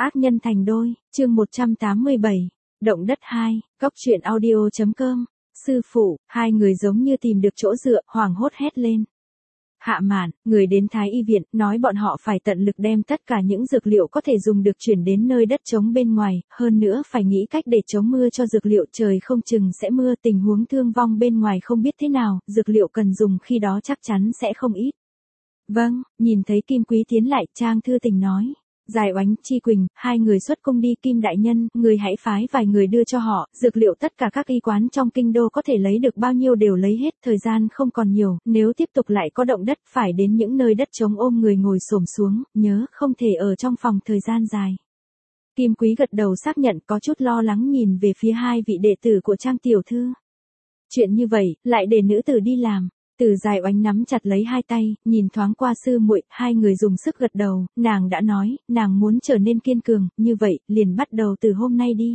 Ác nhân thành đôi, chương 187, động đất 2, góc truyện audio.com, sư phụ, hai người giống như tìm được chỗ dựa, hoảng hốt hét lên. Hạ Mạn, người đến Thái Y viện, nói bọn họ phải tận lực đem tất cả những dược liệu có thể dùng được chuyển đến nơi đất trống bên ngoài, hơn nữa phải nghĩ cách để chống mưa cho dược liệu, trời không chừng sẽ mưa, tình huống thương vong bên ngoài không biết thế nào, dược liệu cần dùng khi đó chắc chắn sẽ không ít. Vâng, nhìn thấy Kim Quý tiến lại, Trang Thư Tình nói. Giải Oánh, Chi Quỳnh, hai người xuất cung đi. Kim đại nhân, người hãy phái vài người đưa cho họ, dược liệu tất cả các y quán trong kinh đô có thể lấy được bao nhiêu đều lấy hết, thời gian không còn nhiều, nếu tiếp tục lại có động đất phải đến những nơi đất trống ôm người ngồi xổm xuống, nhớ không thể ở trong phòng thời gian dài. Kim Quý gật đầu xác nhận, có chút lo lắng nhìn về phía hai vị đệ tử của Trang tiểu thư. Chuyện như vậy, lại để nữ tử đi làm. Từ Giải Oánh nắm chặt lấy hai tay, nhìn thoáng qua sư muội, hai người dùng sức gật đầu, nàng đã nói, nàng muốn trở nên kiên cường, như vậy, liền bắt đầu từ hôm nay đi.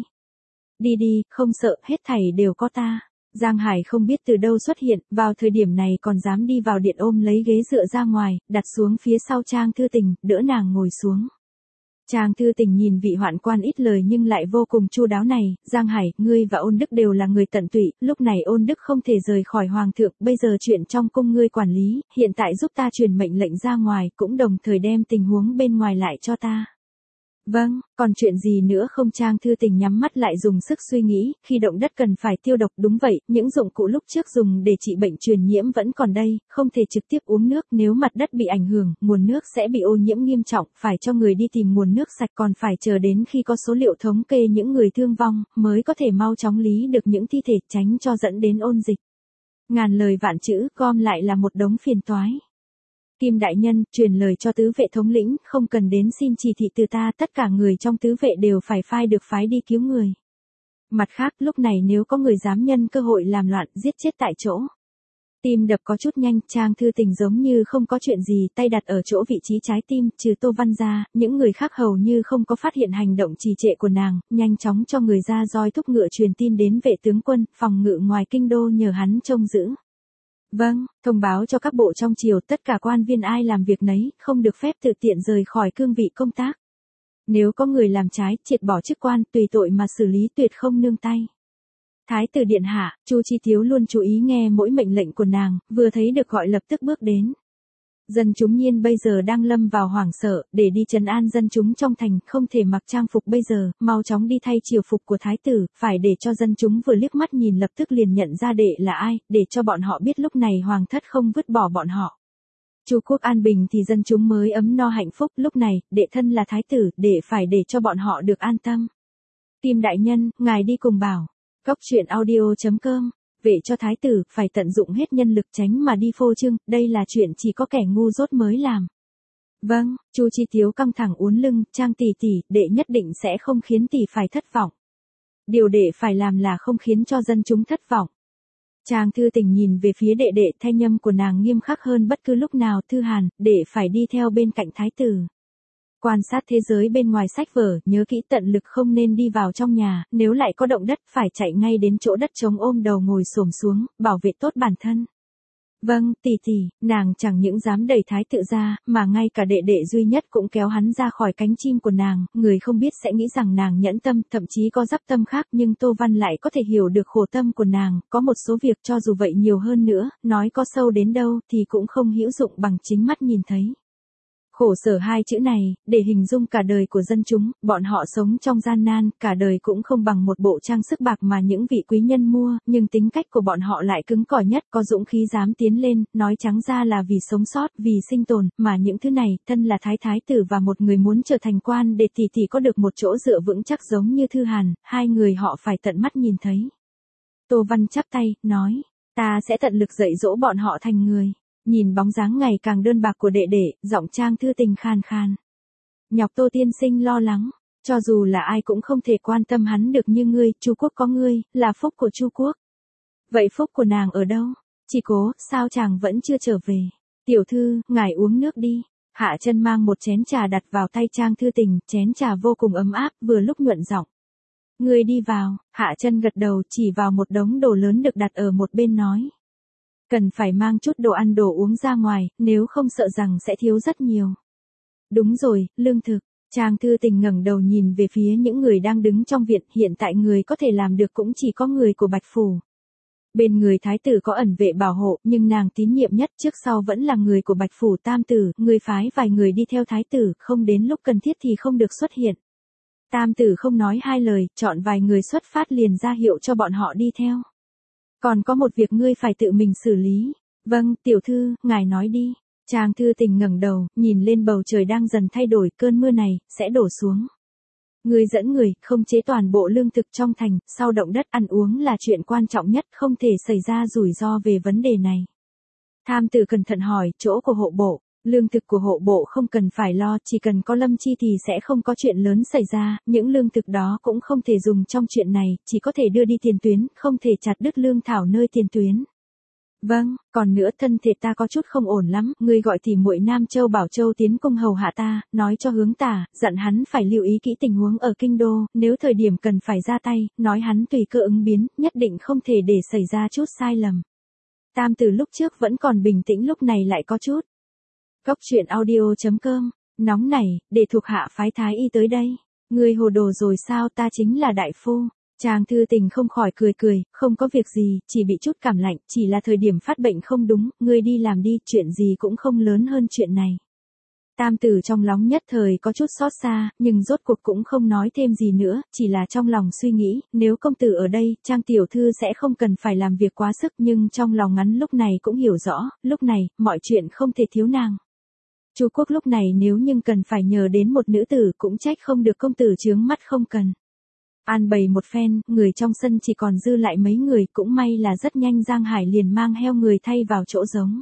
Đi đi, không sợ, hết thảy đều có ta. Giang Hải không biết từ đâu xuất hiện, vào thời điểm này còn dám đi vào điện ôm lấy ghế dựa ra ngoài, đặt xuống phía sau Trang Thư Tình, đỡ nàng ngồi xuống. Trang Thư Tình nhìn vị hoạn quan ít lời nhưng lại vô cùng chu đáo này, Giang Hải, ngươi và Ôn Đức đều là người tận tụy, lúc này Ôn Đức không thể rời khỏi Hoàng thượng, bây giờ chuyện trong cung ngươi quản lý, hiện tại giúp ta truyền mệnh lệnh ra ngoài, cũng đồng thời đem tình huống bên ngoài lại cho ta. Vâng, còn chuyện gì nữa không? Trang Thư Tình nhắm mắt lại dùng sức suy nghĩ, khi động đất cần phải tiêu độc, đúng vậy, những dụng cụ lúc trước dùng để trị bệnh truyền nhiễm vẫn còn đây, không thể trực tiếp uống nước, nếu mặt đất bị ảnh hưởng, nguồn nước sẽ bị ô nhiễm nghiêm trọng, phải cho người đi tìm nguồn nước sạch, còn phải chờ đến khi có số liệu thống kê những người thương vong, mới có thể mau chóng lý được những thi thể, tránh cho dẫn đến ôn dịch. Ngàn lời vạn chữ, gom lại là một đống phiền toái. Kim đại nhân, truyền lời cho tứ vệ thống lĩnh, không cần đến xin chỉ thị từ ta, tất cả người trong tứ vệ đều phải phái đi cứu người. Mặt khác, lúc này nếu có người dám nhân cơ hội làm loạn, giết chết tại chỗ. Tim đập có chút nhanh, Trang Thư Tình giống như không có chuyện gì, tay đặt ở chỗ vị trí trái tim, trừ Tô Văn ra, những người khác hầu như không có phát hiện hành động trì trệ của nàng, nhanh chóng cho người ra roi thúc ngựa truyền tin đến vệ tướng quân, phòng ngự ngoài kinh đô nhờ hắn trông giữ. Vâng, thông báo cho các bộ trong triều, tất cả quan viên ai làm việc nấy, không được phép tự tiện rời khỏi cương vị công tác. Nếu có người làm trái, triệt bỏ chức quan, tùy tội mà xử lý, tuyệt không nương tay. Thái tử điện hạ, Chu Chi Tiếu luôn chú ý nghe mỗi mệnh lệnh của nàng, vừa thấy được gọi lập tức bước đến. Dân chúng nhiên bây giờ đang lâm vào hoảng sợ, để đi trấn an dân chúng trong thành, không thể mặc trang phục bây giờ, mau chóng đi thay triều phục của thái tử, phải để cho dân chúng vừa liếc mắt nhìn lập tức liền nhận ra đệ là ai, để cho bọn họ biết lúc này hoàng thất không vứt bỏ bọn họ. Chu quốc an bình thì dân chúng mới ấm no hạnh phúc, lúc này, đệ thân là thái tử, đệ phải để cho bọn họ được an tâm. Kim đại nhân, ngài đi cùng bảo. Góc truyện audio.com. Vệ cho thái tử, phải tận dụng hết nhân lực, tránh mà đi phô trương, đây là chuyện chỉ có kẻ ngu dốt mới làm. Vâng, Chu Chi Tiếu căng thẳng uốn lưng, Trang tỷ tỷ, đệ nhất định sẽ không khiến tỷ phải thất vọng. Điều đệ phải làm là không khiến cho dân chúng thất vọng. Trang Thư Tình nhìn về phía đệ đệ, thanh âm của nàng nghiêm khắc hơn bất cứ lúc nào, Thư Hàn, đệ phải đi theo bên cạnh thái tử. Quan sát thế giới bên ngoài sách vở, nhớ kỹ tận lực không nên đi vào trong nhà, nếu lại có động đất phải chạy ngay đến chỗ đất trống ôm đầu ngồi xổm xuống, bảo vệ tốt bản thân. Vâng, tỷ tỷ, nàng chẳng những dám đẩy thái tử ra, mà ngay cả đệ đệ duy nhất cũng kéo hắn ra khỏi cánh chim của nàng, người không biết sẽ nghĩ rằng nàng nhẫn tâm, thậm chí có dắp tâm khác, nhưng Tô Văn lại có thể hiểu được khổ tâm của nàng, có một số việc cho dù vậy nhiều hơn nữa, nói có sâu đến đâu thì cũng không hữu dụng bằng chính mắt nhìn thấy. Khổ sở hai chữ này, để hình dung cả đời của dân chúng, bọn họ sống trong gian nan, cả đời cũng không bằng một bộ trang sức bạc mà những vị quý nhân mua, nhưng tính cách của bọn họ lại cứng cỏi nhất, có dũng khí dám tiến lên, nói trắng ra là vì sống sót, vì sinh tồn, mà những thứ này, thân là thái tử và một người muốn trở thành quan để tỷ có được một chỗ dựa vững chắc giống như Thư Hàn, hai người họ phải tận mắt nhìn thấy. Tô Văn chắp tay, nói, ta sẽ tận lực dạy dỗ bọn họ thành người. Nhìn bóng dáng ngày càng đơn bạc của đệ đệ, giọng Trang Thư Tình khan khan. Nhọc Tô tiên sinh lo lắng, cho dù là ai cũng không thể quan tâm hắn được như ngươi, Chu quốc có ngươi, là phúc của Chu quốc. Vậy phúc của nàng ở đâu? Chỉ Cố, sao chàng vẫn chưa trở về? Tiểu thư, ngài uống nước đi. Hạ Chân mang một chén trà đặt vào tay Trang Thư Tình, chén trà vô cùng ấm áp, vừa lúc nhuận giọng. Ngươi đi vào, Hạ Chân gật đầu, chỉ vào một đống đồ lớn được đặt ở một bên nói. Cần phải mang chút đồ ăn đồ uống ra ngoài, nếu không sợ rằng sẽ thiếu rất nhiều. Đúng rồi, lương thực. Trang Thư Tình ngẩng đầu nhìn về phía những người đang đứng trong viện, hiện tại người có thể làm được cũng chỉ có người của Bạch Phủ. Bên người thái tử có ẩn vệ bảo hộ, nhưng nàng tín nhiệm nhất trước sau vẫn là người của Bạch Phủ Tam Tử, người phái vài người đi theo thái tử, không đến lúc cần thiết thì không được xuất hiện. Tam Tử không nói hai lời, chọn vài người xuất phát liền ra hiệu cho bọn họ đi theo. Còn có một việc ngươi phải tự mình xử lý. Vâng, tiểu thư, ngài nói đi. Trang Thư Tình ngẩng đầu, nhìn lên bầu trời đang dần thay đổi, cơn mưa này sẽ đổ xuống. Ngươi dẫn người khống chế toàn bộ lương thực trong thành, sau động đất ăn uống là chuyện quan trọng nhất, không thể xảy ra rủi ro về vấn đề này. Tham Tử cẩn thận hỏi, chỗ của hộ bộ, lương thực của hộ bộ không cần phải lo, chỉ cần có Lâm Chi thì sẽ không có chuyện lớn xảy ra, những lương thực đó cũng không thể dùng trong chuyện này, chỉ có thể đưa đi tiền tuyến, không thể chặt đứt lương thảo nơi tiền tuyến. Vâng, còn nữa thân thể ta có chút không ổn lắm, ngươi gọi tỷ muội Nam Châu Bảo Châu tiến cung hầu hạ ta, nói cho Hướng Tả, dặn hắn phải lưu ý kỹ tình huống ở kinh đô, nếu thời điểm cần phải ra tay, nói hắn tùy cơ ứng biến, nhất định không thể để xảy ra chút sai lầm. Tam Tử lúc trước vẫn còn bình tĩnh, lúc này lại có chút. Góc truyện audio.com, nóng này, để thuộc hạ phái thái y tới đây. Ngươi hồ đồ rồi sao, ta chính là đại phu. Trang Thư Tình không khỏi cười, không có việc gì, chỉ bị chút cảm lạnh, chỉ là thời điểm phát bệnh không đúng, ngươi đi làm đi, chuyện gì cũng không lớn hơn chuyện này. Tam Tử trong lòng nhất thời có chút xót xa, nhưng rốt cuộc cũng không nói thêm gì nữa, chỉ là trong lòng suy nghĩ, nếu công tử ở đây, Trang tiểu thư sẽ không cần phải làm việc quá sức, nhưng trong lòng ngắn lúc này cũng hiểu rõ, lúc này, mọi chuyện không thể thiếu nàng. Chu Quốc lúc này nếu nhưng cần phải nhờ đến một nữ tử cũng trách không được công tử chướng mắt không cần. An bày một phen, người trong sân chỉ còn dư lại mấy người, cũng may là rất nhanh Giang Hải liền mang heo người thay vào chỗ giống.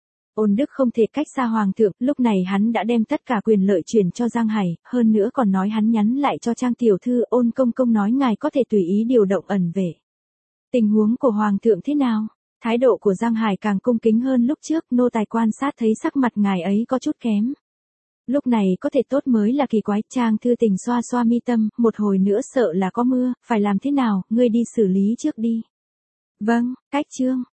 Ôn Đức không thể cách xa hoàng thượng, lúc này hắn đã đem tất cả quyền lợi chuyển cho Giang Hải, hơn nữa còn nói hắn nhắn lại cho Trang tiểu thư, Ôn công công nói ngài có thể tùy ý điều động ẩn vệ. Tình huống của hoàng thượng thế nào? Thái độ của Giang Hải càng cung kính hơn lúc trước, nô tài quan sát thấy sắc mặt ngài ấy có chút kém. Lúc này có thể tốt mới là kỳ quái. Trang Thư Tình xoa xoa mi tâm, một hồi nữa sợ là có mưa, phải làm thế nào, ngươi đi xử lý trước đi. Vâng, cách chương.